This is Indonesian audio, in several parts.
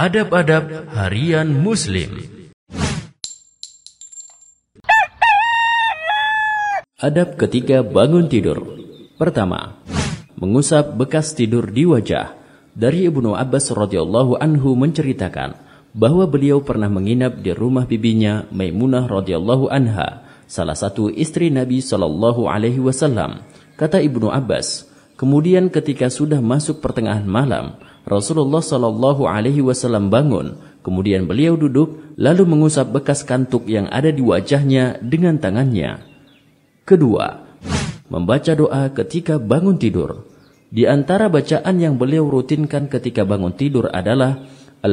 Adab-adab harian Muslim. Adab ketiga bangun tidur. Pertama, mengusap bekas tidur di wajah. Dari Ibnu Abbas radhiyallahu anhu menceritakan bahwa beliau pernah menginap di rumah bibinya Maimunah radhiyallahu anha, salah satu istri Nabi sallallahu alaihi wasallam. Kata Ibnu Abbas, kemudian ketika sudah masuk pertengahan malam, Rasulullah sallallahu alaihi wasallam bangun, kemudian beliau duduk lalu mengusap bekas kantuk yang ada di wajahnya dengan tangannya. Kedua, membaca doa ketika bangun tidur. Di antara bacaan yang beliau rutinkan ketika bangun tidur adalah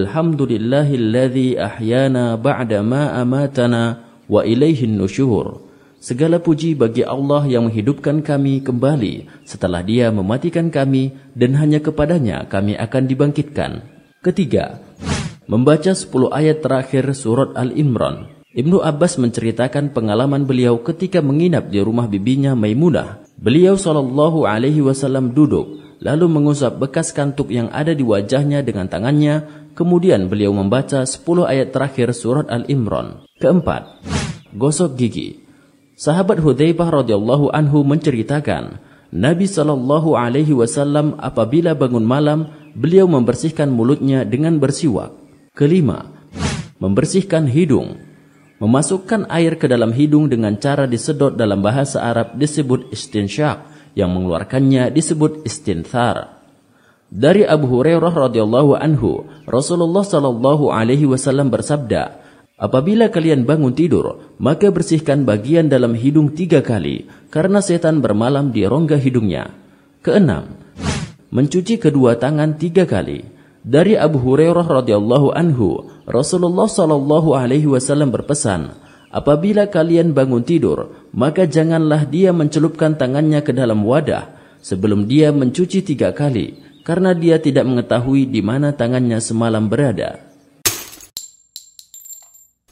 Alhamdulillahilladzi ahyana ba'da ma amatana wa ilaihin nusyur. Segala puji bagi Allah yang menghidupkan kami kembali setelah Dia mematikan kami, dan hanya kepadanya kami akan dibangkitkan. Ketiga, membaca 10 ayat terakhir surat Al-Imran. Ibnu Abbas menceritakan pengalaman beliau ketika menginap di rumah bibinya Maimunah. Beliau sallallahu alaihi wasallam duduk lalu mengusap bekas kantuk yang ada di wajahnya dengan tangannya, kemudian beliau membaca 10 ayat terakhir surat Al-Imran. Keempat, gosok gigi. Sahabat Hudzaifah radhiyallahu anhu menceritakan, Nabi sallallahu alaihi wasallam apabila bangun malam, beliau membersihkan mulutnya dengan bersiwak. Kelima, membersihkan hidung. Memasukkan air ke dalam hidung dengan cara disedot dalam bahasa Arab disebut istinsyaq, yang mengeluarkannya disebut istinthar. Dari Abu Hurairah radhiyallahu anhu, Rasulullah sallallahu alaihi wasallam bersabda, apabila kalian bangun tidur, maka bersihkan bagian dalam hidung 3 kali, karena setan bermalam di rongga hidungnya. Keenam, mencuci kedua tangan 3 kali. Dari Abu Hurairah radhiyallahu anhu, Rasulullah sallallahu alaihi wasallam berpesan, apabila kalian bangun tidur, maka janganlah dia mencelupkan tangannya ke dalam wadah sebelum dia mencuci 3 kali, karena dia tidak mengetahui di mana tangannya semalam berada.